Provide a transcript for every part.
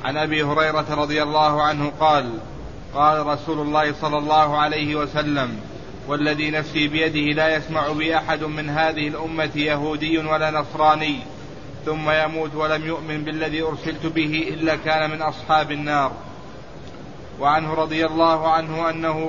عن أبي هريرة رضي الله عنه قال قال رسول الله صلى الله عليه وسلم والذي نفسي بيده لا يسمع بي أحد من هذه الأمة يهودي ولا نصراني ثم يموت ولم يؤمن بالذي أرسلت به إلا كان من أصحاب النار. وعنه رضي الله عنه أنه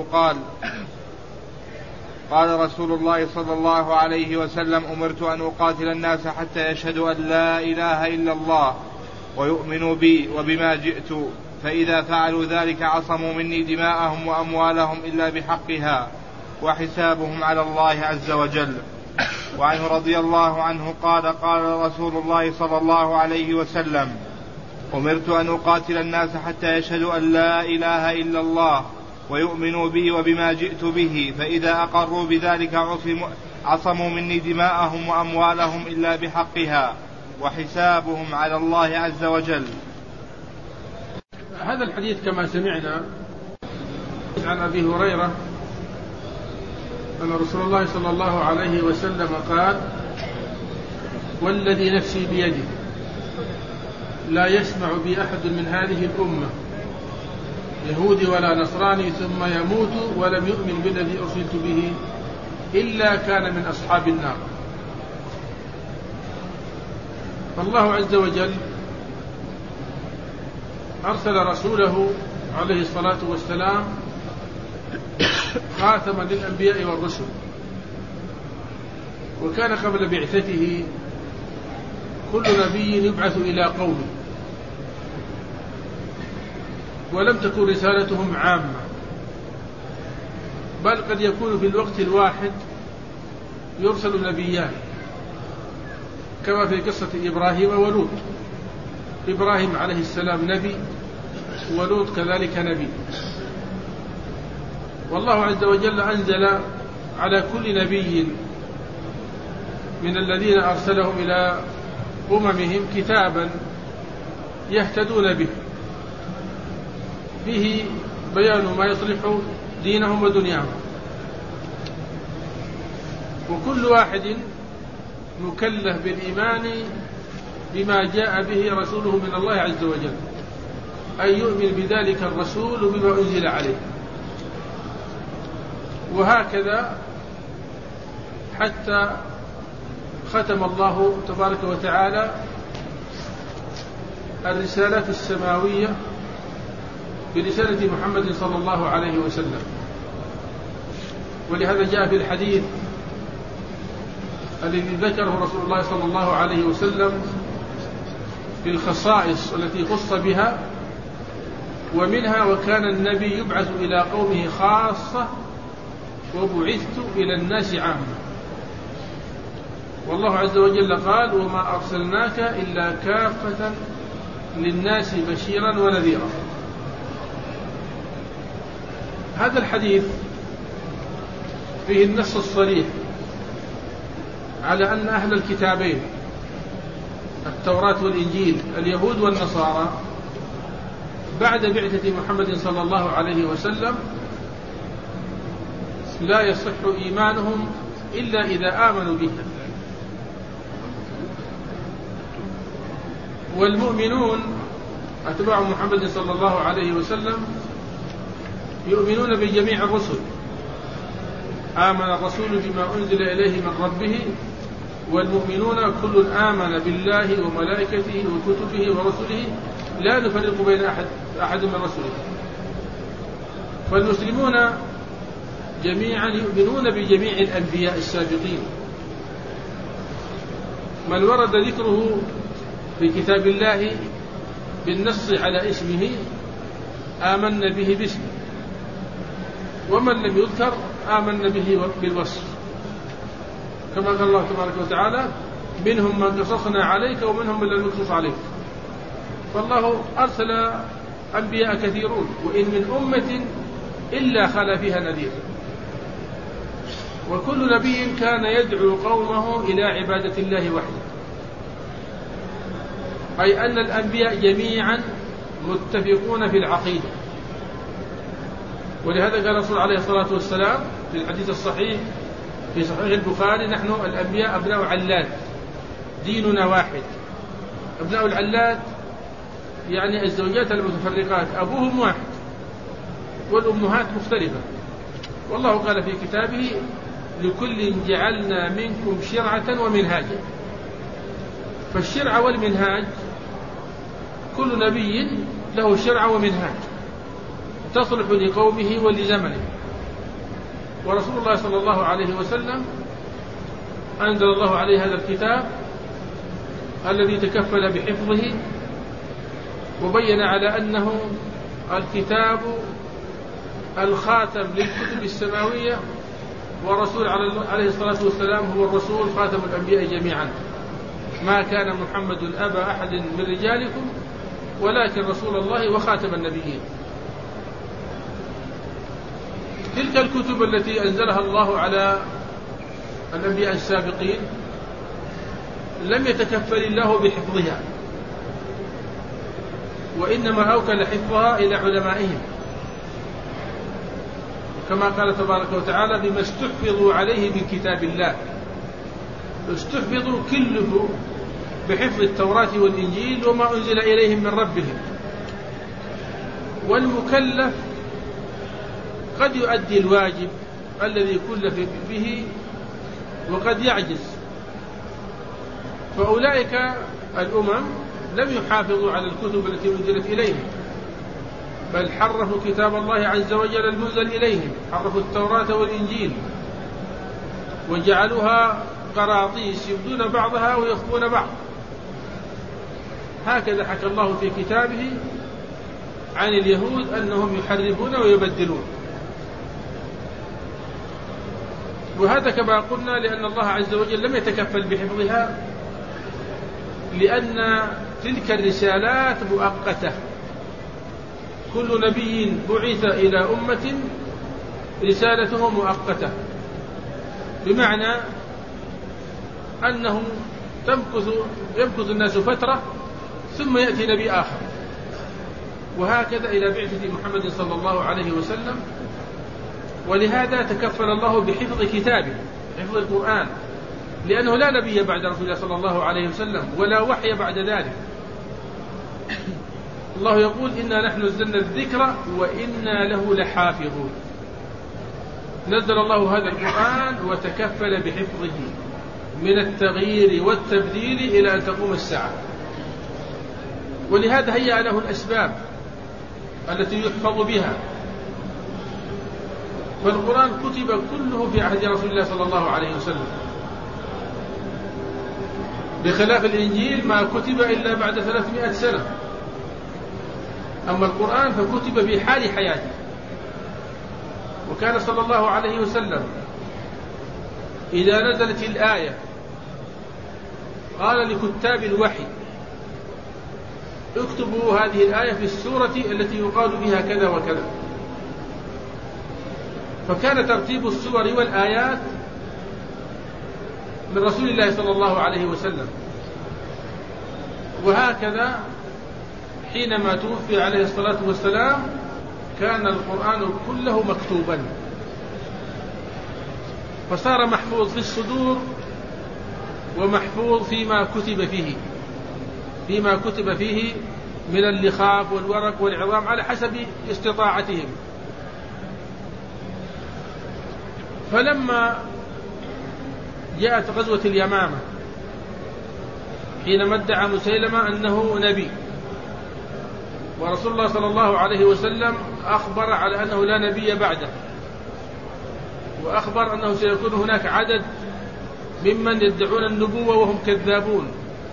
قال رسول الله صلى الله عليه وسلم أمرت أن أقاتل الناس حتى يشهدوا أن لا إله إلا الله ويؤمنوا بي وبما جئت، فإذا فعلوا ذلك عصموا مني دماءهم وأموالهم إلا بحقها وحسابهم على الله عز وجل. وعنه رضي الله عنه قال رسول الله صلى الله عليه وسلم أمرت أن أقاتل الناس حتى يشهدوا أن لا إله إلا الله ويؤمنوا بي وبما جئت به، فإذا أقروا بذلك عصموا مني دماءهم وأموالهم إلا بحقها وحسابهم على الله عز وجل. هذا الحديث كما سمعنا عن أبي هريرة أن رسول الله صلى الله عليه وسلم قال والذي نفسي بيده لا يسمع بي أحد من هذه الأمة يهودي ولا نصراني ثم يموت ولم يؤمن بالذي أرسلت به إلا كان من أصحاب النار. فالله عز وجل أرسل رسوله عليه الصلاة والسلام خاتما للأنبياء والرسل، وكان قبل بعثته كل نبي يبعث إلى قومه، ولم تكن رسالتهم عامة، بل قد يكون في الوقت الواحد يرسل نبيان، كما في قصة إبراهيم ولوط. إبراهيم عليه السلام نبي، ولوط كذلك نبي. والله عز وجل أنزل على كل نبي من الذين أرسلهم إلى أممهم كتابا يهتدون به، فيه بيان ما يصلح دينهم ودنياهم، وكل واحد مكلف بالإيمان بما جاء به رسوله من الله عز وجل، أن يؤمن بذلك الرسول بما أنزل عليه. وهكذا حتى ختم الله تبارك وتعالى الرسالات السماوية برسالة محمد صلى الله عليه وسلم. ولهذا جاء في الحديث الذي ذكره رسول الله صلى الله عليه وسلم في الخصائص التي خص بها، ومنها وكان النبي يبعث إلى قومه خاصة وبعثت إلى الناس عامة. والله عز وجل قال وما أرسلناك إلا كافة للناس بشيرا ونذيرا. هذا الحديث فيه النص الصريح على أن أهل الكتابين التوراة والإنجيل اليهود والنصارى بعد بعثة محمد صلى الله عليه وسلم لا يصح إيمانهم إلا إذا آمنوا به. والمؤمنون أتباع محمد صلى الله عليه وسلم يؤمنون بجميع الرسل. آمن الرسول بما أنزل إليه من ربه والمؤمنون كل آمن بالله وملائكته وكتبه ورسله لا نفرق بين أحد من رسله. فالمسلمون جميعا يؤمنون بجميع الأنبياء السابقين، من ورد ذكره في كتاب الله بالنص على اسمه آمن به باسمه، ومن لم يذكر آمن به بالوصف، كما قال الله تبارك وتعالى منهم من قصصنا عليك ومنهم من لم نقصص عليك. فالله أرسل أنبياء كثيرون، وإن من أمة إلا خلا فيها نذير. وكل نبي كان يدعو قومه إلى عبادة الله وحده، أي أن الأنبياء جميعا متفقون في العقيدة. ولهذا قال الرسول عليه الصلاة والسلام في الحديث الصحيح في صحيح البخاري نحن الأنبياء أبناء علات، ديننا واحد. أبناء العلات يعني الزوجات المتفرقات أبوهم واحد والأمهات مختلفة. والله قال في كتابه لكل جعلنا منكم شرعة ومنهاجا. فالشرع والمنهاج كل نبي له شرع ومنهاج تصلح لقومه ولزمنه. ورسول الله صلى الله عليه وسلم أنزل الله عليه هذا الكتاب الذي تكفل بحفظه، وبين على أنه الكتاب الخاتم للكتب السماوية، ورسول عليه الصلاة والسلام هو الرسول خاتم الأنبياء جميعا. ما كان محمد أبا أحد من رجالكم ولكن رسول الله وخاتم النبيين. تلك الكتب التي أنزلها الله على الأنبياء السابقين لم يتكفل الله بحفظها، وإنما أوكل حفظها إلى علمائهم، كما قال تبارك وتعالى بما استحفظوا عليه من كتاب الله. استحفظوا كلفوا بحفظ التوراة والإنجيل وما أنزل إليهم من ربهم. والمكلف قد يؤدي الواجب الذي كلف به وقد يعجز، فأولئك الأمم لم يحافظوا على الكتب التي أنزلت إليهم، بل حرفوا كتاب الله عز وجل المنزل إليهم، حرفوا التوراة والإنجيل وجعلوها قراطيس يبدون بعضها ويخفون بعض. هكذا حكى الله في كتابه عن اليهود أنهم يحرفون ويبدلون. وهذا كما قلنا لأن الله عز وجل لم يتكفل بحفظها، لأن تلك الرسالات مؤقتة. كل نبي بعث إلى أمة رسالته مؤقتة، بمعنى أنه يمكث الناس فترة ثم يأتي نبي آخر، وهكذا إلى بعثة محمد صلى الله عليه وسلم. ولهذا تكفل الله بحفظ كتابه، حفظ القرآن، لأنه لا نبي بعد رسول الله صلى الله عليه وسلم ولا وحي بعد ذلك. الله يقول إنا نحن نزلنا الذكر وإنا له لحافظون. نزل الله هذا القرآن وتكفل بحفظه من التغيير والتبديل إلى أن تقوم الساعة. ولهذا هيأ له الأسباب التي يحفظ بها. فالقرآن كتب كله في عهد رسول الله صلى الله عليه وسلم، بخلاف الإنجيل ما كتب إلا بعد 300 سنة. أما القرآن فكتب في حال حياته. وكان صلى الله عليه وسلم إذا نزلت الآية قال لكتاب الوحي اكتبوا هذه الآية في السورة التي يقال بها كذا وكذا. فكان ترتيب السور والآيات من رسول الله صلى الله عليه وسلم. وهكذا حينما توفي عليه الصلاة والسلام كان القرآن كله مكتوبا، فصار محفوظ في الصدور ومحفوظ فيما كتب فيه من اللخاف والورق والعظام على حسب استطاعتهم. فلما جاءت غزوة اليمامة حينما ادعى مسيلمة أنه نبي، ورسول الله صلى الله عليه وسلم أخبر على أنه لا نبي بعده، وأخبر أنه سيكون هناك عدد ممن يدعون النبوة وهم كذابون.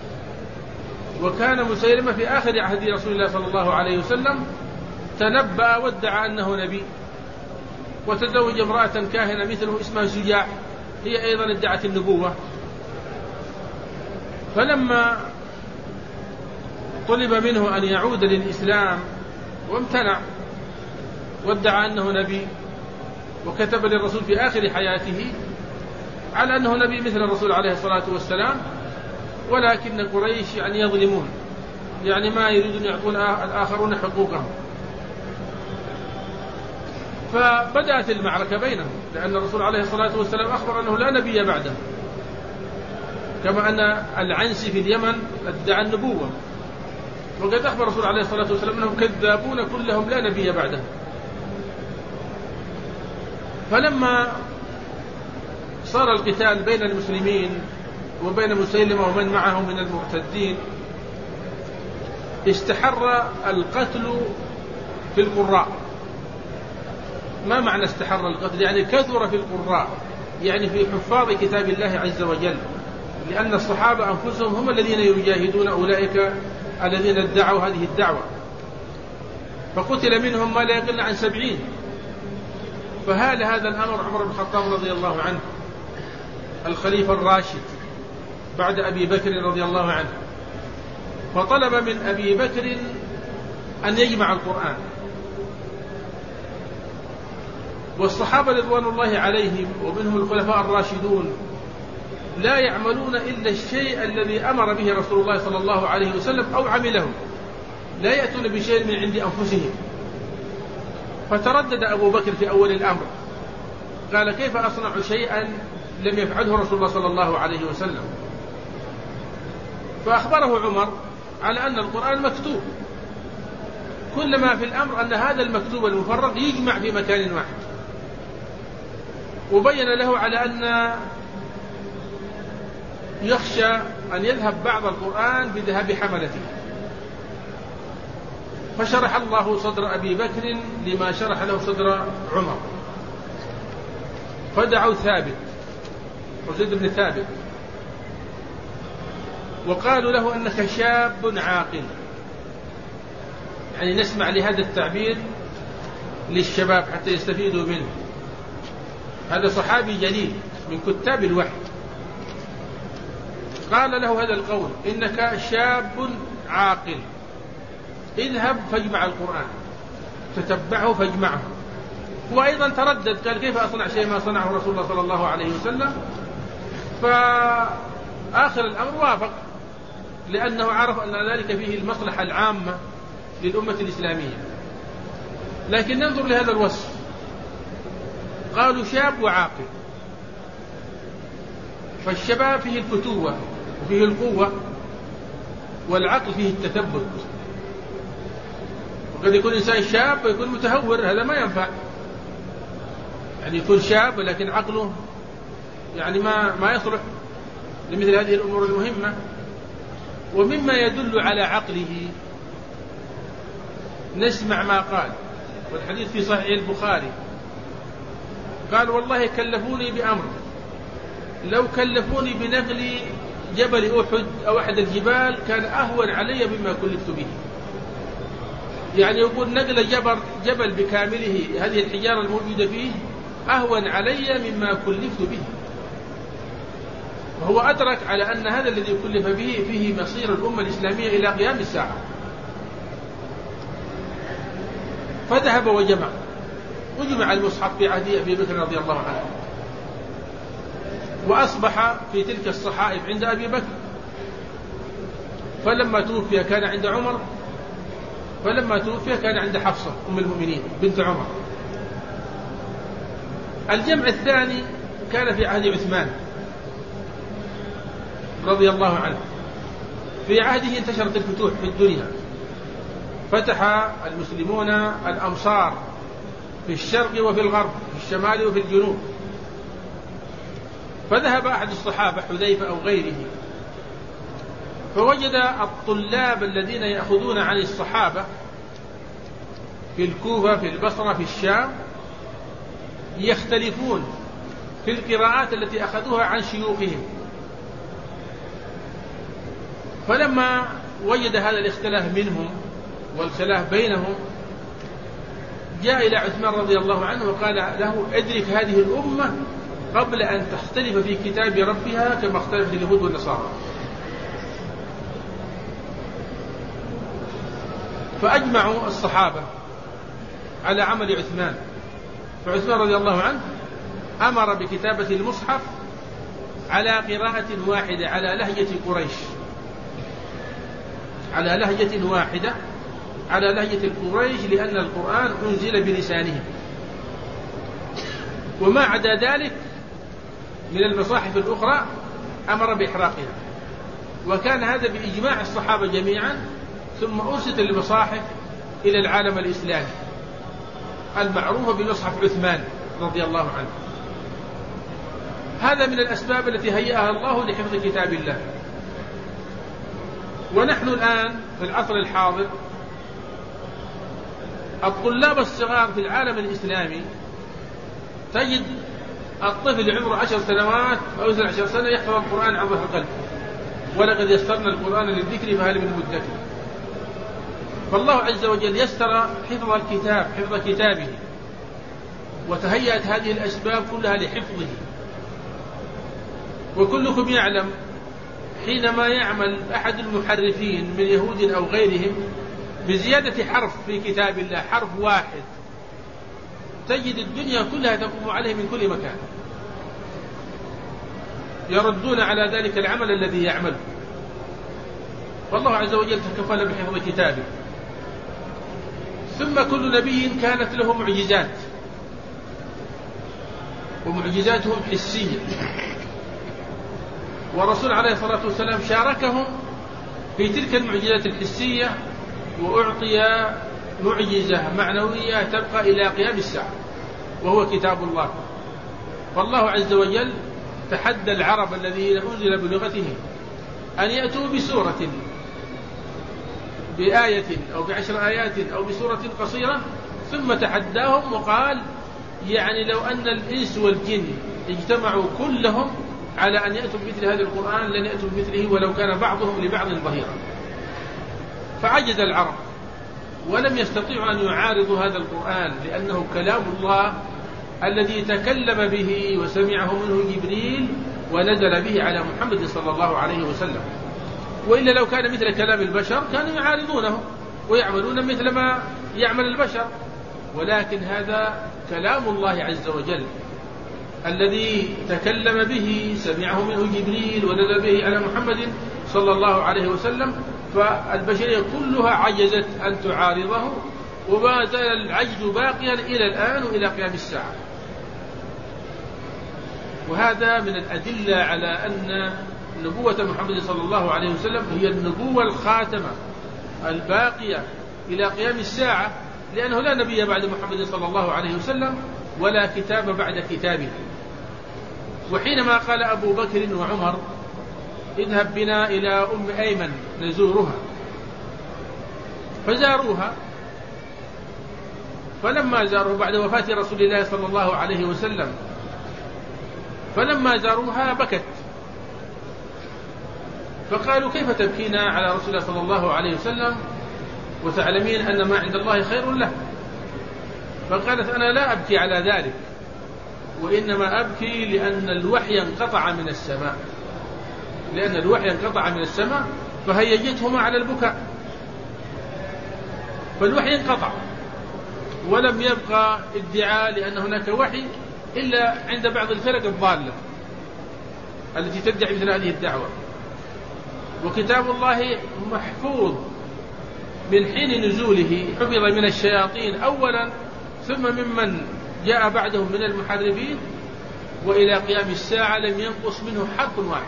وكان مسيلمة في آخر عهد رسول الله صلى الله عليه وسلم تنبأ وادعى أنه نبي، وتزوج امرأة كاهنة مثله اسمها شجاع، هي أيضا ادعت النبوة. فلما طلب منه أن يعود للإسلام وامتنع وادعى أنه نبي، وكتب للرسول في آخر حياته على أنه نبي مثل الرسول عليه الصلاة والسلام، ولكن قريش يظلمون، ما يريدون يعطون الآخرون حقوقهم. فبدأت المعركة بينهم، لأن الرسول عليه الصلاة والسلام أخبر أنه لا نبي بعده، كما أن العنسي في اليمن ادعى النبوة. وقد أخبر الرسول عليه الصلاة والسلام أنهم كذابون كلهم لا نبي بعده. فلما صار القتال بين المسلمين وبين مسيلمة ومن معه من المرتدين استحر القتل في القراء. ما معنى استحر القتل؟ يعني كثر في القراء، يعني في حفاظ كتاب الله عز وجل، لأن الصحابة أنفسهم هم الذين يجاهدون أولئك الذين ادعوا هذه الدعوة، فقتل منهم ما لا يقل عن 70. فهال هذا الأمر عمر بن الخطاب رضي الله عنه الخليفة الراشد بعد أبي بكر رضي الله عنه، فطلب من أبي بكر أن يجمع القرآن. والصحابة رضوان الله عليهم ومنهم الخلفاء الراشدون لا يعملون إلا الشيء الذي أمر به رسول الله صلى الله عليه وسلم أو عمله، لا يأتون بشيء من عند أنفسهم. فتردد أبو بكر في أول الأمر، قال كيف أصنع شيئا لم يفعله رسول الله صلى الله عليه وسلم؟ فأخبره عمر على أن القرآن مكتوب، كل ما في الأمر أن هذا المكتوب المفرق يجمع في مكان واحد، وبين له على أن يخشى أن يذهب بعض القرآن بذهاب حملته. فشرح الله صدر أبي بكر لما شرح له صدر عمر، فدعوا ثابت وزيد بن ثابت وقالوا له أنك شاب عاقل، يعني نسمع لهذا التعبير للشباب حتى يستفيدوا منه. هذا صحابي جليل من كتاب الوحي، قال له هذا القول إنك شاب عاقل، اذهب فاجمع القرآن، تتبعه فاجمعه. وأيضا تردد قال كيف أصنع شيء ما صنعه رسول الله صلى الله عليه وسلم؟ فآخر الأمر وافق، لأنه عرف أن ذلك فيه المصلحة العامة للأمة الإسلامية. لكن ننظر لهذا الوصف، قالوا شاب وعاقل، فالشباب فيه الفتوة وفيه القوة، والعقل فيه التثبت. وقد يكون إنسان شاب ويكون متهور، هذا ما ينفع. يعني يكون شاب ولكن عقله يعني ما يصلح لمثل هذه الأمور المهمة. ومما يدل على عقله نسمع ما قال، والحديث في صحيح البخاري، قال والله كلفوني بأمر لو كلفوني بنقل جبل أحد أو أحد الجبال كان أهون علي مما كلفت به. يعني يقول نقل جبل بكامله هذه الحجارة الموجودة فيه أهون علي مما كلفت به. وهو أدرك على أن هذا الذي كلف به فيه مصير الأمة الإسلامية إلى قيام الساعة. فذهب وجمع المصحف في عهد أبي بكر رضي الله عنه، وأصبح في تلك الصحائف عند أبي بكر. فلما توفي كان عند عمر، فلما توفي كان عند حفصة أم المؤمنين بنت عمر. الجمع الثاني كان في عهد عثمان رضي الله عنه. في عهده انتشرت الفتوح في الدنيا، فتح المسلمون الأمصار في الشرق وفي الغرب، في الشمال وفي الجنوب. فذهب أحد الصحابة حذيفة أو غيره، فوجد الطلاب الذين يأخذون عن الصحابة في الكوفة في البصرة في الشام يختلفون في القراءات التي أخذوها عن شيوخهم. فلما وجد هذا الاختلاف منهم والخلاف بينهم جاء إلى عثمان رضي الله عنه وقال له ادرك هذه الأمة قبل أن تختلف في كتاب ربها كما اختلفت اليهود والنصارى. فأجمعوا الصحابة على عمل عثمان. فعثمان رضي الله عنه أمر بكتابة المصحف على قراءة واحدة على لهجة قريش، على لهجة واحدة على لهجة قريش، لأن القرآن أنزل بلسانهم. وما عدا ذلك من المصاحف الأخرى أمر بإحراقها. وكان هذا بإجماع الصحابة جميعا ثم أرسلت المصاحف إلى العالم الإسلامي المعروفة بمصحف عثمان رضي الله عنه. هذا من الأسباب التي هيأها الله لحفظ كتاب الله. ونحن الآن في العصر الحاضر الطلاب الصغار في العالم الإسلامي تجد الطفل عمره 10 سنوات أو 12 سنة يحفظ القرآن عن ظهر قلب، ولقد يسرنا القرآن للذكر فهل من مدكر. فالله عز وجل يسر حفظ الكتاب، حفظ كتابه، وتهيأت هذه الأسباب كلها لحفظه. وكلكم يعلم حينما يعمل أحد المحرفين من يهود أو غيرهم بزيادة حرف في كتاب الله، حرف واحد، تجد الدنيا كلها تقوم عليه من كل مكان، يردون على ذلك العمل الذي يعمله. والله عز وجل تكفل بحفظ كتابه. ثم كل نبي كانت له معجزات، ومعجزاتهم حسية، والرسول عليه الصلاة والسلام شاركهم في تلك المعجزات الحسية، وأعطي معجزة معنوية تبقى إلى قيام الساعة، وهو كتاب الله. فالله عز وجل تحدى العرب الذين أنزل بلغتهم أن يأتوا بسورة، بآية أو ب10 آيات أو بسورة قصيرة، ثم تحداهم وقال يعني لو أن الإنس والجن اجتمعوا كلهم على أن يأتوا بمثل هذا القرآن لن يأتوا بمثله ولو كان بعضهم لبعض ظهيرا. فعجز العرب ولم يستطيعوا أن يعارضوا هذا القرآن، لأنه كلام الله الذي تكلم به وسمعه منه جبريل ونزل به على محمد صلى الله عليه وسلم. وإلا لو كان مثل كلام البشر كانوا يعارضونه ويعملون مثل ما يعمل البشر، ولكن هذا كلام الله عز وجل الذي تكلم به، سمعه منه جبريل ونزل به على محمد صلى الله عليه وسلم. فالبشرية كلها عجزت أن تعارضه، وما زال العجز باقيا إلى الآن وإلى قيام الساعة. وهذا من الأدلة على أن نبوة محمد صلى الله عليه وسلم هي النبوة الخاتمة الباقية إلى قيام الساعة، لأنه لا نبي بعد محمد صلى الله عليه وسلم ولا كتاب بعد كتابه. وحينما قال أبو بكر وعمر اذهب بنا إلى أم أيمن نزورها، فزاروها. فلما زاروها بعد وفاة رسول الله صلى الله عليه وسلم، فلما زاروها بكت، فقالوا كيف تبكين على رسول الله صلى الله عليه وسلم وتعلمين أن ما عند الله خير له؟ فقالت أنا لا أبكي على ذلك، وإنما أبكي لأن الوحي انقطع من السماء، لأن الوحي انقطع من السماء فهيجتهما على البكاء. فالوحي انقطع ولم يبقى ادعاء لأن هناك وحي إلا عند بعض الفرق الضالة التي تدعي مثل هذه الدعوة. وكتاب الله محفوظ من حين نزوله، حفظ من الشياطين أولا ثم ممن جاء بعدهم من المحرفين، وإلى قيام الساعة لم ينقص منه حرف واحد،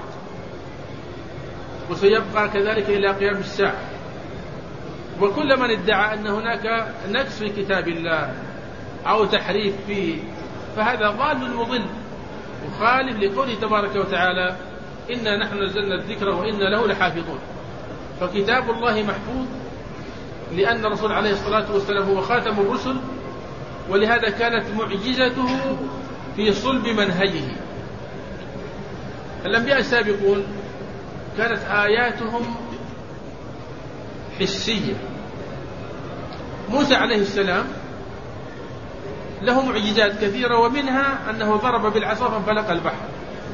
وسيبقى كذلك إلى قيام الساعة. وكل من ادعى أن هناك نقص في كتاب الله أو تحريف فيه فهذا ضال مضل مخالف لقوله تبارك وتعالى إنا نحن نزلنا الذكر وإنا له لحافظون. فكتاب الله محفوظ لأن الرسول عليه الصلاة والسلام هو خاتم الرسل، ولهذا كانت معجزته في صلب منهجه. الأنبياء السابقون كانت آياتهم حسية. موسى عليه السلام له معجزات كثيرة، ومنها أنه ضرب بالعصا فانفلق البحر،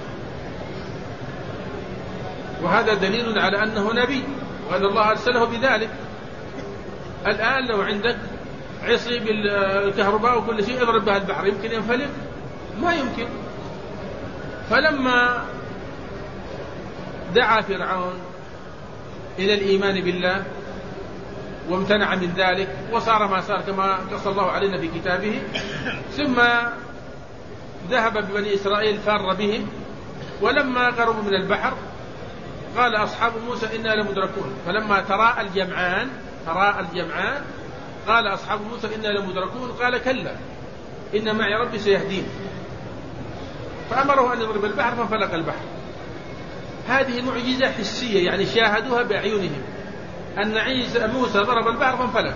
وهذا دليل على أنه نبي وأن الله أرسله بذلك. الآن لو عندك عصي بالكهرباء وكل شيء اضرب بها البحر، يمكن ينفلق؟ ما يمكن. فلما دعا فرعون إلى الإيمان بالله وامتنع من ذلك وصار ما صار كما قص الله علينا في كتابه، ثم ذهب ببني إسرائيل فار بهم، ولما قربوا من البحر قال أصحاب موسى إنا لمدركون، فلما تراءى الجمعان تراءى الجمعان قال أصحاب موسى إنا لمدركون قال كلا إن معي ربي سيهدين فأمره أن يضرب البحر فانفلق البحر. هذه معجزة حسية يعني شاهدوها بأعينهم أن موسى ضرب البحر فانفلق.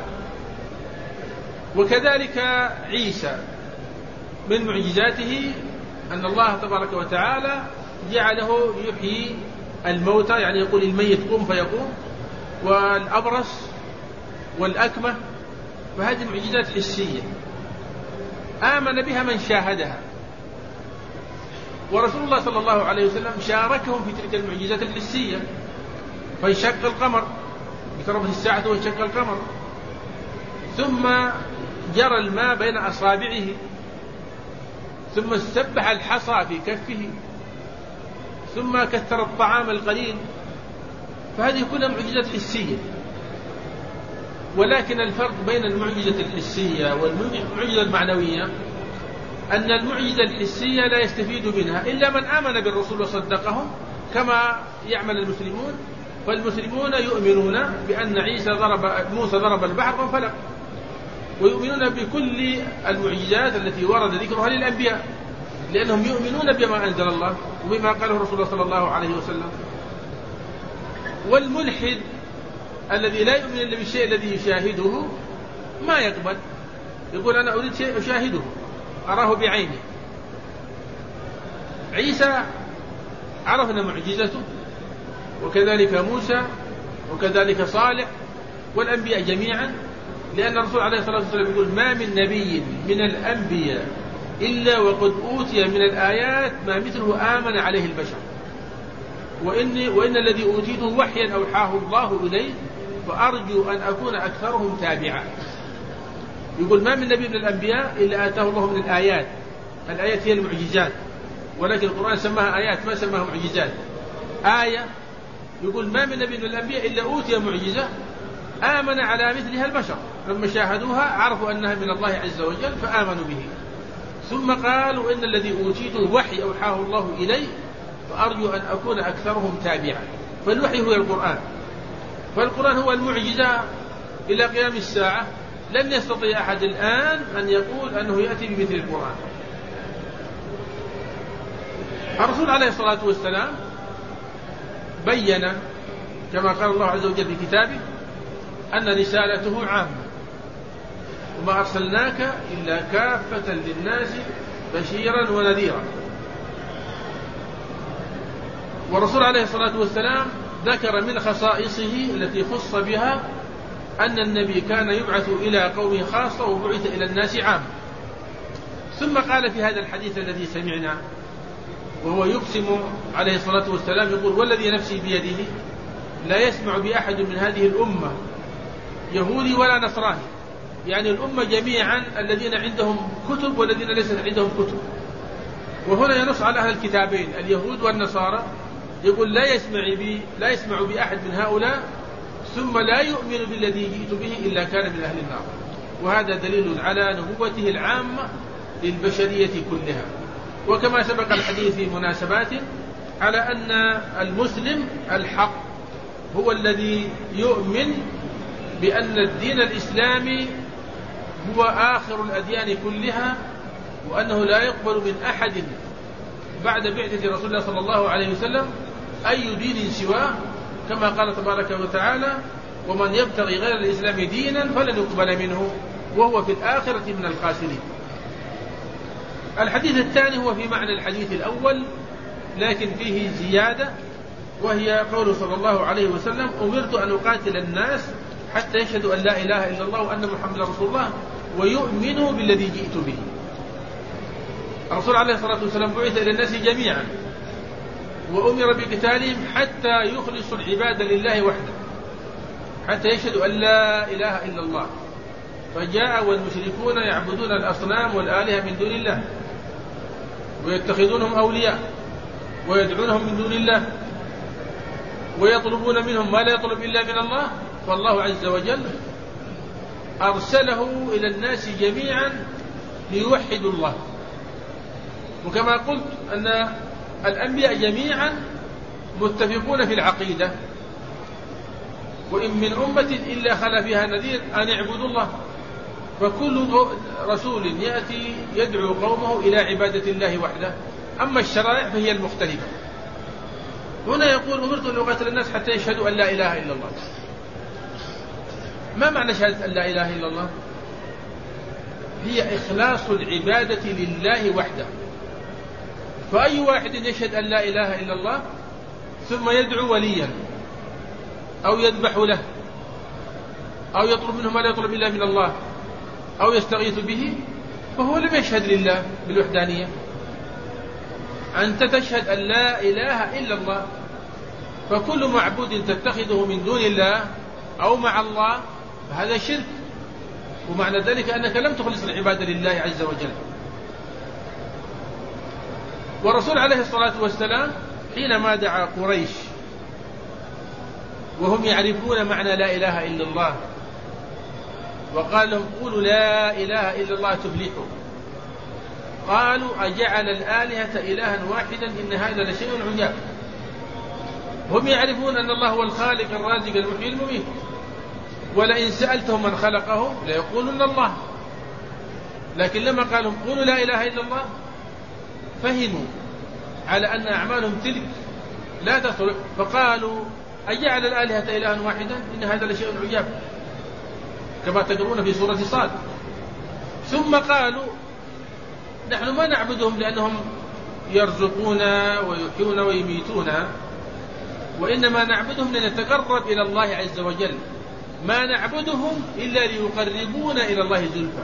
وكذلك عيسى من معجزاته أن الله تبارك وتعالى جعله يحيي الموتى يعني يقول الميت قم فيقوم والأبرص والأكمة. فهذه معجزات حسية آمن بها من شاهدها. ورسول الله صلى الله عليه وسلم شاركهم في تلك المعجزات الحسية فانشق القمر اقتربت الساعة وانشق القمر ثم جرى الماء بين أصابعه ثم استبح الحصى في كفه ثم كثر الطعام القليل. فهذه كلها معجزات حسية. ولكن الفرق بين المعجزة الحسية والمعجزة المعنوية أن المعجزة الحسية لا يستفيد منها إلا من آمن بالرسول وصدقهم كما يعمل المسلمون. فالمسلمون يؤمنون بأن موسى ضرب البحر فانفلق ويؤمنون بكل المعجزات التي ورد ذكرها للأنبياء لأنهم يؤمنون بما أنزل الله وبما قاله رسول الله صلى الله عليه وسلم. والملحد الذي لا يؤمن إلا بالشيء الذي يشاهده ما يقبل يقول أنا أريد شيء أشاهده أراه بعيني. عيسى عرفنا معجزته وكذلك موسى وكذلك صالح والأنبياء جميعا لأن الرسول عليه الصلاة والسلام يقول ما من نبي من الأنبياء إلا وقد أوتي من الآيات ما مثله آمن عليه البشر وإن الذي أوتيته وحيا أوحاه الله إليه فأرجو أن أكون أكثرهم تابعا. يقول ما من نبي من الأنبياء إلا آتاه الله من الآيات. الآيات هي المعجزات ولكن القرآن سماها آيات ما سماها معجزات. آية يقول ما من نبي من الأنبياء إلا أوتي معجزة آمن على مثلها البشر لما شاهدوها عرفوا أنها من الله عز وجل فآمنوا به. ثم قالوا إن الذي أوتيته وحي أوحاه الله إليه فأرجو أن أكون أكثرهم تابعا. فالوحي هو القرآن. فالقرآن هو المعجزة إلى قيام الساعة. لن يستطيع أحد الآن أن يقول أنه يأتي بمثل القرآن. الرسول عليه الصلاة والسلام بين كما قال الله عز وجل في كتابه أن رسالته عامة وما أرسلناك إلا كافة للناس بشيرا ونذيرا. والرسول عليه الصلاة والسلام ذكر من خصائصه التي خص بها أن النبي كان يبعث إلى قومه خاصة وبعث إلى الناس عامة. ثم قال في هذا الحديث الذي سمعنا وهو يقسم عليه الصلاة والسلام يقول والذي نفسي بيده لا يسمع بأحد من هذه الأمة يهودي ولا نصراني يعني الأمة جميعا الذين عندهم كتب والذين ليست عندهم كتب. وهنا ينص على أهل الكتابين اليهود والنصارى يقول لا يسمع بأحد من هؤلاء ثم لا يؤمن بالذي جئت به إلا كان من أهل النار. وهذا دليل على نبوته العامة للبشرية كلها. وكما سبق الحديث في مناسبات على أن المسلم الحق هو الذي يؤمن بأن الدين الإسلامي هو آخر الأديان كلها وأنه لا يقبل من أحد بعد بعثة رسول الله صلى الله عليه وسلم أي دين سواه كما قال تبارك وتعالى ومن يبتغي غير الإسلام دينا فلن يقبل منه وهو في الآخرة من الخاسرين. الحديث الثاني هو في معنى الحديث الأول لكن فيه زيادة وهي قوله صلى الله عليه وسلم أمرت أن أقاتل الناس حتى يشهدوا أن لا إله إلا الله وأن محمد رسول الله ويؤمنوا بالذي جئت به. الرسول عليه الصلاة والسلام بعث إلى الناس جميعا وأمر بقتالهم حتى يخلصوا العبادة لله وحده حتى يشهدوا أن لا إله إلا الله. فجاء والمشركون يعبدون الأصنام والآلهة من دون الله ويتخذونهم أولياء ويدعونهم من دون الله ويطلبون منهم ما لا يطلب إلا من الله. فالله عز وجل أرسله إلى الناس جميعا ليوحدوا الله. وكما قلت أن الأنبياء جميعا متفقون في العقيدة وإن من أمة إلا خلا فيها نذير أن اعبدوا الله. فكل رسول يأتي يدعو قومه إلى عبادة الله وحده، أما الشرائع فهي المختلفة. هنا يقول أمرت أن أقاتل الناس حتى يشهدوا أن لا إله إلا الله. ما معنى شهادة أن لا إله إلا الله؟ هي إخلاص العبادة لله وحده. فأي واحد يشهد أن لا إله إلا الله ثم يدعو وليا أو يذبح له أو يطلب منه ما لا يطلب إلا من الله أو يستغيث به، فهو لم يشهد لله بالوحدانية. أنت تشهد أن لا إله إلا الله، فكل معبود تتخذه من دون الله أو مع الله فهذا شرك، ومعنى ذلك أنك لم تخلص العبادة لله عز وجل. والرسول عليه الصلاة والسلام حينما دعا قريش وهم يعرفون معنى لا إله إلا الله وقال لهم قولوا لا إله إلا الله تفلحوا، قالوا أجعل الآلهة إلها واحدا إن هذا لشيء عجاب. هم يعرفون أن الله هو الخالق الرازق المحيي المميت، ولئن سألتهم من خلقه ليقولون الله. لكن لما قالوا قولوا لا إله إلا الله فهموا على أن أعمالهم تلك لا تصلح، فقالوا أجعل الآلهة إلها واحدا إن هذا لشيء عجاب، كما تقرون في سورة صاد. ثم قالوا نحن ما نعبدهم لأنهم يرزقونا ويحيون ويميتونا، وإنما نعبدهم لنتقرب إلى الله عز وجل، ما نعبدهم إلا ليقربونا إلى الله زلفى.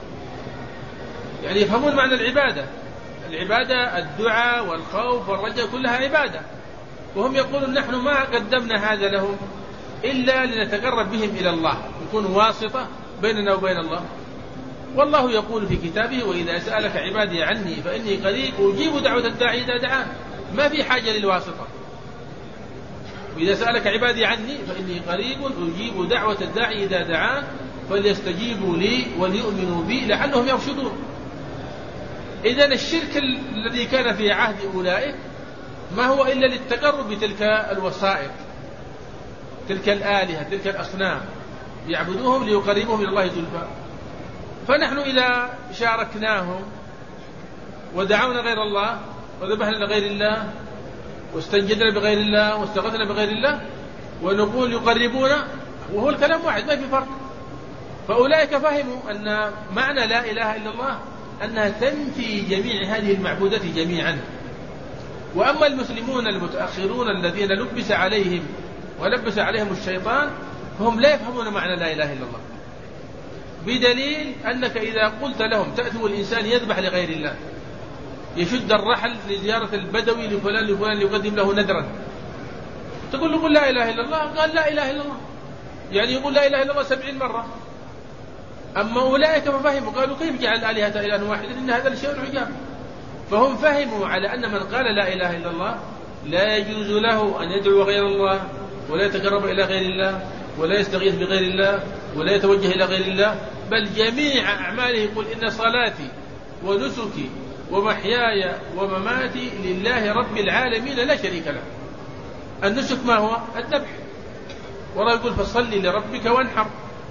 يعني يفهمون معنى العبادة. العبادة الدعاء والخوف والرجاء كلها عبادة، وهم يقولون نحن ما قدمنا هذا لهم إلا لنتقرب بهم إلى الله، يكون واسطة بيننا وبين الله. والله يقول في كتابه وإذا سألك عبادي عني فإني قريب أجيب دعوة الداعي إذا دعان، ما في حاجة للواسطة. وإذا سألك عبادي عني فإني قريب أجيب دعوة الداعي إذا دعان فليستجيبوا لي وليؤمنوا بي لعلهم يرشدون. إذن الشرك الذي كان في عهد أولئك ما هو إلا للتقرب بتلك الوسائط، تلك الآلهة، تلك الأصنام، يعبدوهم ليقربوهم إلى الله زلفى. فنحن إذا شاركناهم ودعونا غير الله وذبحنا لغير الله واستنجدنا بغير الله واستغثنا بغير الله ونقول يقربونا، وهو الكلام واحد ما في فرق. فأولئك فهموا أن معنى لا إله إلا الله أنها تنفي جميع هذه المعبودات جميعا. وأما المسلمون المتأخرون الذين لبس عليهم الشيطان فهم لا يفهمون معنى لا إله إلا الله، بدليل أنك إذا قلت لهم تأتوا الإنسان يذبح لغير الله، يشد الرحل لزيارة البدوي لفلان لفلان يقدم له نذرا، تقول له قل لا إله إلا الله، قال لا إله إلا الله، يعني يقول لا إله إلا الله 70 مرة. أما أولئك ففهموا قالوا كيف جعل الآلهة إلها واحدا إن هذا لشيء عجاب. فهم فهموا على أن من قال لا إله إلا الله لا يجوز له أن يدعو غير الله ولا يتقرب إلى غير الله ولا يستغيث بغير الله ولا يتوجه إلى غير الله، بل جميع أعماله يقول إن صلاتي ونسكي ومحياي ومماتي لله رب العالمين لا شريك له. النسك ما هو؟ الذبح. والله يقول فصل لربك وانحر.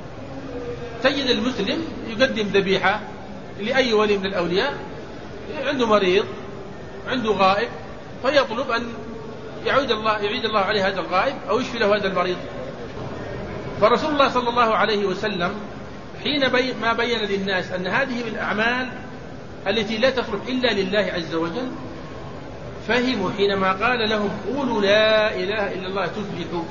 تجد المسلم يقدم ذبيحة لأي ولي من الأولياء، عنده مريض عنده غائب فيطلب أن يعيد الله عليه هذا الغائب أو يشفي له هذا المريض. فرسول الله صلى الله عليه وسلم حين ما بين للناس أن هذه من الأعمال التي لا تصلح إلا لله عز وجل، فهموا حينما قال لهم قولوا لا إله إلا الله تفلحوا.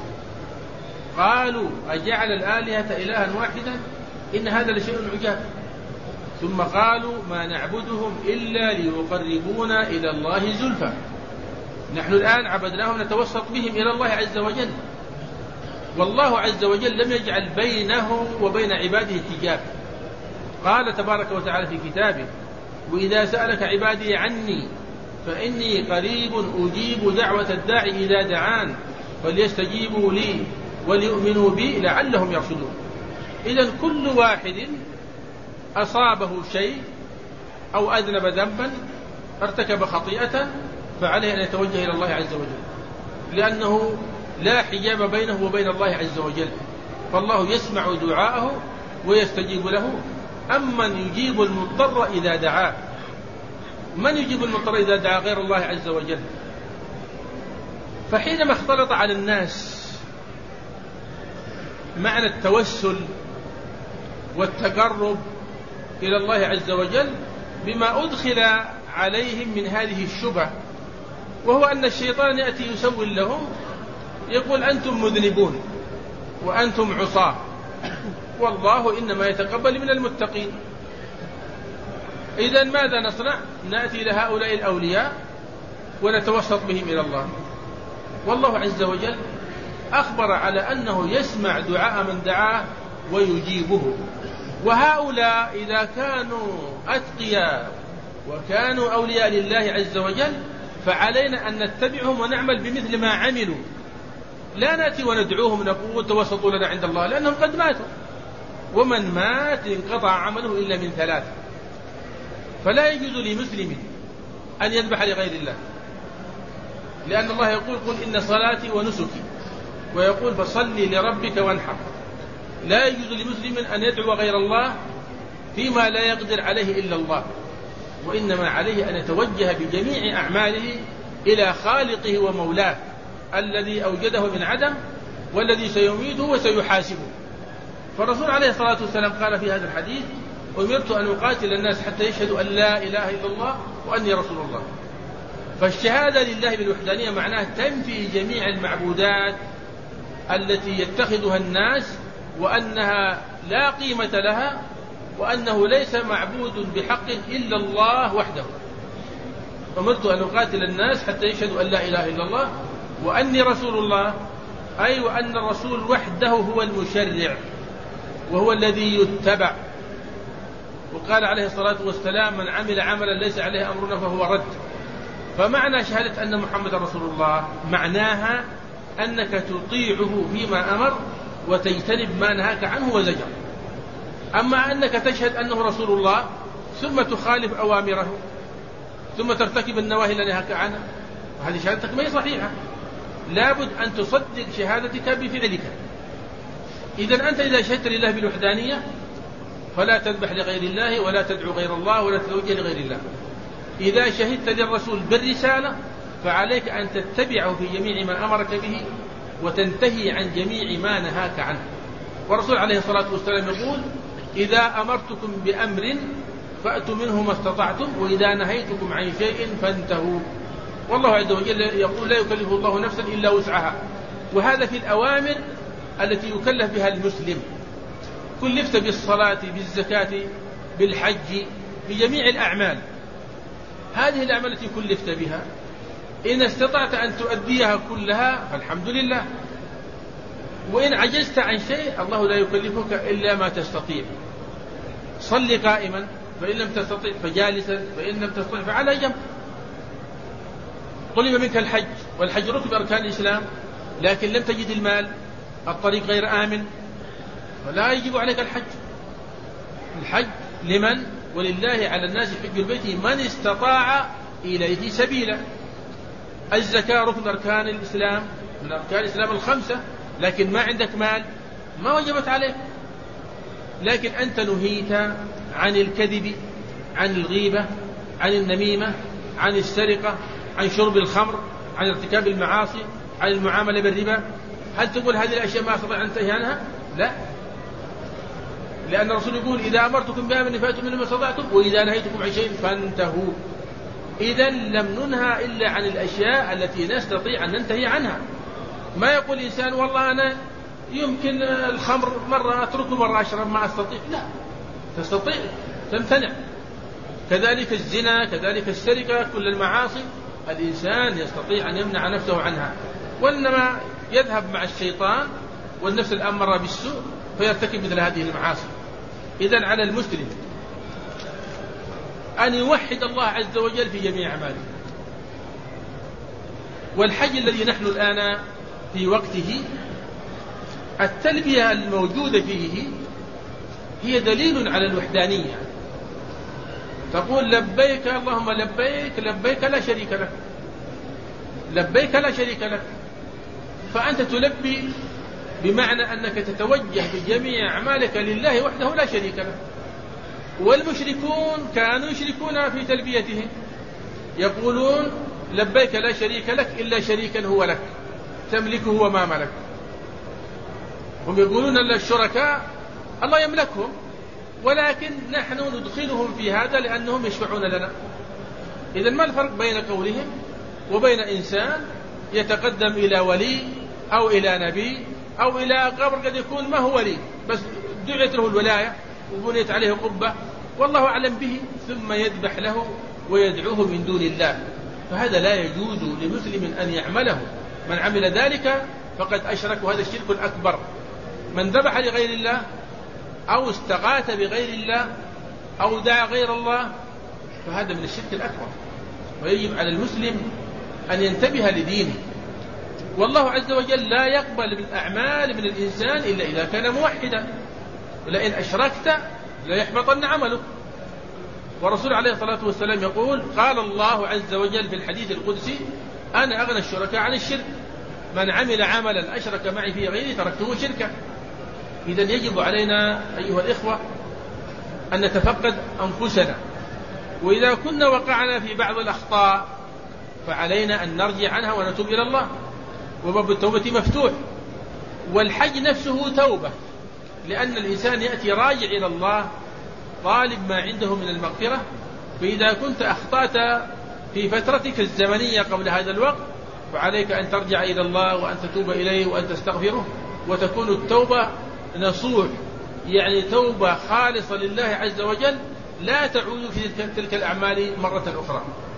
قالوا أجعل الآلهة إلها واحدا إن هذا لشيء عجاب. ثم قالوا ما نعبدهم إلا ليقربونا إلى الله زلفى. نحن الآن عبدناهم نتوسط بهم إلى الله عز وجل، والله عز وجل لم يجعل بينه وبين عباده حجاب. قال تبارك وتعالى في كتابه وإذا سألك عبادي عني فإني قريب أجيب دعوة الداعي إذا دعان فليستجيبوا لي وليؤمنوا بي لعلهم يرشدون. إذن كل واحد أصابه شيء أو أذنب ذنبا ارتكب خطيئة فعليه أن يتوجه إلى الله عز وجل، لأنه لا حجاب بينه وبين الله عز وجل، فالله يسمع دعاءه ويستجيب له. أمن يجيب المضطر إذا دعاه؟ من يجيب المضطر إذا دعا غير الله عز وجل؟ فحينما اختلط على الناس معنى التوسل والتقرب إلى الله عز وجل بما أدخل عليهم من هذه الشبهة، وهو أن الشيطان يأتي يسول لهم، يقول أنتم مذنبون وأنتم عصاة، والله إنما يتقبل من المتقين. إذن ماذا نصنع؟ نأتي لهؤلاء الأولياء ونتوسط بهم إلى الله. والله عز وجل أخبر على أنه يسمع دعاء من دعاه ويجيبه. وهؤلاء إذا كانوا أتقياء وكانوا أولياء لله عز وجل فعلينا أن نتبعهم ونعمل بمثل ما عملوا، لا نأتي وندعوهم نقول توسطوا لنا عند الله، لأنهم قد ماتوا، ومن مات انقطع عمله إلا من ثلاث. فلا يجوز لمسلم أن يذبح لغير الله، لأن الله يقول قل إن صلاتي ونسكي، ويقول فصل لربك وانحر. لا يجوز لمسلم أن يدعو غير الله فيما لا يقدر عليه إلا الله، وإنما عليه أن يتوجه بجميع أعماله إلى خالقه ومولاه الذي أوجده من عدم والذي سيميته وسيحاسبه. فالرسول عليه الصلاة والسلام قال في هذا الحديث أمرت أن أقاتل الناس حتى يشهدوا أن لا إله إلا الله وأني رسول الله. فالشهادة لله بالوحدانية معناه تنفي جميع المعبودات التي يتخذها الناس وأنها لا قيمة لها، وأنه ليس معبود بحق إلا الله وحده. أمرت أن أقاتل الناس حتى يشهدوا أن لا إله إلا الله وأني رسول الله، أي وأن الرسول وحده هو المشرع وهو الذي يتبع. وقال عليه الصلاة والسلام من عمل عملا ليس عليه أمرنا فهو رد. فمعنى شهادة أن محمد رسول الله معناها أنك تطيعه فيما أمر وتجتنب ما نهاك عنه وزجر. أما أنك تشهد أنه رسول الله ثم تخالف أوامره ثم ترتكب النواهي التي نهاك عنها، هذه شهادتك ما هي صحيحة. لابد أن تصدق شهادتك بفعلك. إذن أنت إذا شهدت لله بالوحدانية فلا تذبح لغير الله ولا تدعو غير الله ولا تتوجه لغير الله. إذا شهدت للرسول بالرسالة فعليك أن تتبعه في جميع ما أمرك به وتنتهي عن جميع ما نهاك عنه. والرسول عليه الصلاة والسلام يقول إذا أمرتكم بأمر فأتوا منه ما استطعتم وإذا نهيتكم عن شيء فانتهوا. والله عز وجل يقول لا يكلف الله نفسا إلا وسعها، وهذا في الأوامر التي يكلف بها المسلم. كلفت بالصلاة بالزكاة بالحج بجميع الأعمال، هذه الأعمال التي كلفت بها إن استطعت أن تؤديها كلها فالحمد لله، وإن عجزت عن شيء الله لا يكلفك إلا ما تستطيع. صل قائما فإن لم تستطع فجالسا فإن لم تستطع فعلى جنب. طلب منك الحج، والحج ركن أركان الإسلام، لكن لم تجد المال، الطريق غير آمن، فلا يجب عليك الحج. الحج لمن؟ ولله على الناس حج البيت من استطاع إليه سبيلا. الزكاة ركن أركان الإسلام من أركان الإسلام الخمسة، لكن ما عندك مال ما وجبت عليك. لكن أنت نهيت عن الكذب، عن الغيبة، عن النميمة، عن السرقة، عن شرب الخمر، عن ارتكاب المعاصي، عن المعاملة بالربا. هل تقول هذه الأشياء ما أستطيع أن أنتهي عنها؟ لا، لأن الرسول يقول إذا أمرتكم بأمر فأتوا منه ما استطعتم وإذا نهيتكم عن شيء فانتهوا. إذن لم ننهى إلا عن الأشياء التي نستطيع أن ننتهي عنها. ما يقول إنسان والله أنا يمكن الخمر مرة أتركه مرة أشرب ما أستطيع، لا، تستطيع تمتنع. كذلك الزنا، كذلك السرقة، كل المعاصي الإنسان يستطيع أن يمنع نفسه عنها، وإنما يذهب مع الشيطان والنفس الأمارة بالسوء فيرتكب مثل هذه المعاصي. إذن على المسلم أن يوحد الله عز وجل في جميع أعماله. والحج الذي نحن الآن في وقته التلبية الموجودة فيه هي دليل على الوحدانية. تقول لبيك اللهم لبيك، لبيك لا شريك لك، لبيك لا شريك لك. فأنت تلبي بمعنى أنك تتوجه بجميع أعمالك لله وحده لا شريك له. والمشركون كانوا يشركون في تلبيتهم، يقولون لبيك لا شريك لك إلا شريكا هو لك تملكه وما ملك. هم يقولون أن الشركاء الله يملكهم، ولكن نحن ندخلهم في هذا لأنهم يشفعون لنا. إذن ما الفرق بين قولهم وبين إنسان يتقدم إلى ولي أو إلى نبي أو إلى قبر قد يكون ما هو ولي بس دعت له الولاية وبنيت عليه قبة والله أعلم به، ثم يذبح له ويدعوه من دون الله، فهذا لا يجوز لمسلم أن يعمله. من عمل ذلك فقد أشرك، وهذا الشرك الأكبر. من ذبح لغير الله أو استغاث بغير الله أو دعا غير الله فهذا من الشرك الأكبر، ويجب على المسلم أن ينتبه لدينه. والله عز وجل لا يقبل من أعمال من الإنسان إلا إذا كان موحدا، ولئن أشركت ليحبطن عمله. ورسول عليه الصلاة والسلام يقول: قال الله عز وجل في الحديث القدسي: أنا أغنى الشركاء عن الشرك، من عمل عملا أشرك معي فيه غيري تركته شركا. إذن يجب علينا أيها الإخوة أن نتفقد أنفسنا، وإذا كنا وقعنا في بعض الأخطاء فعلينا أن نرجع عنها ونتوب إلى الله، وباب التوبة مفتوح. والحج نفسه توبة، لأن الإنسان يأتي راجع إلى الله طالب ما عنده من المغفرة. فإذا كنت أخطأت في فترتك الزمنية قبل هذا الوقت فعليك أن ترجع إلى الله وأن تتوب إليه وأن تستغفره، وتكون التوبة نصوح، يعني توبة خالصة لله عز وجل لا تعود في تلك الأعمال مرة أخرى.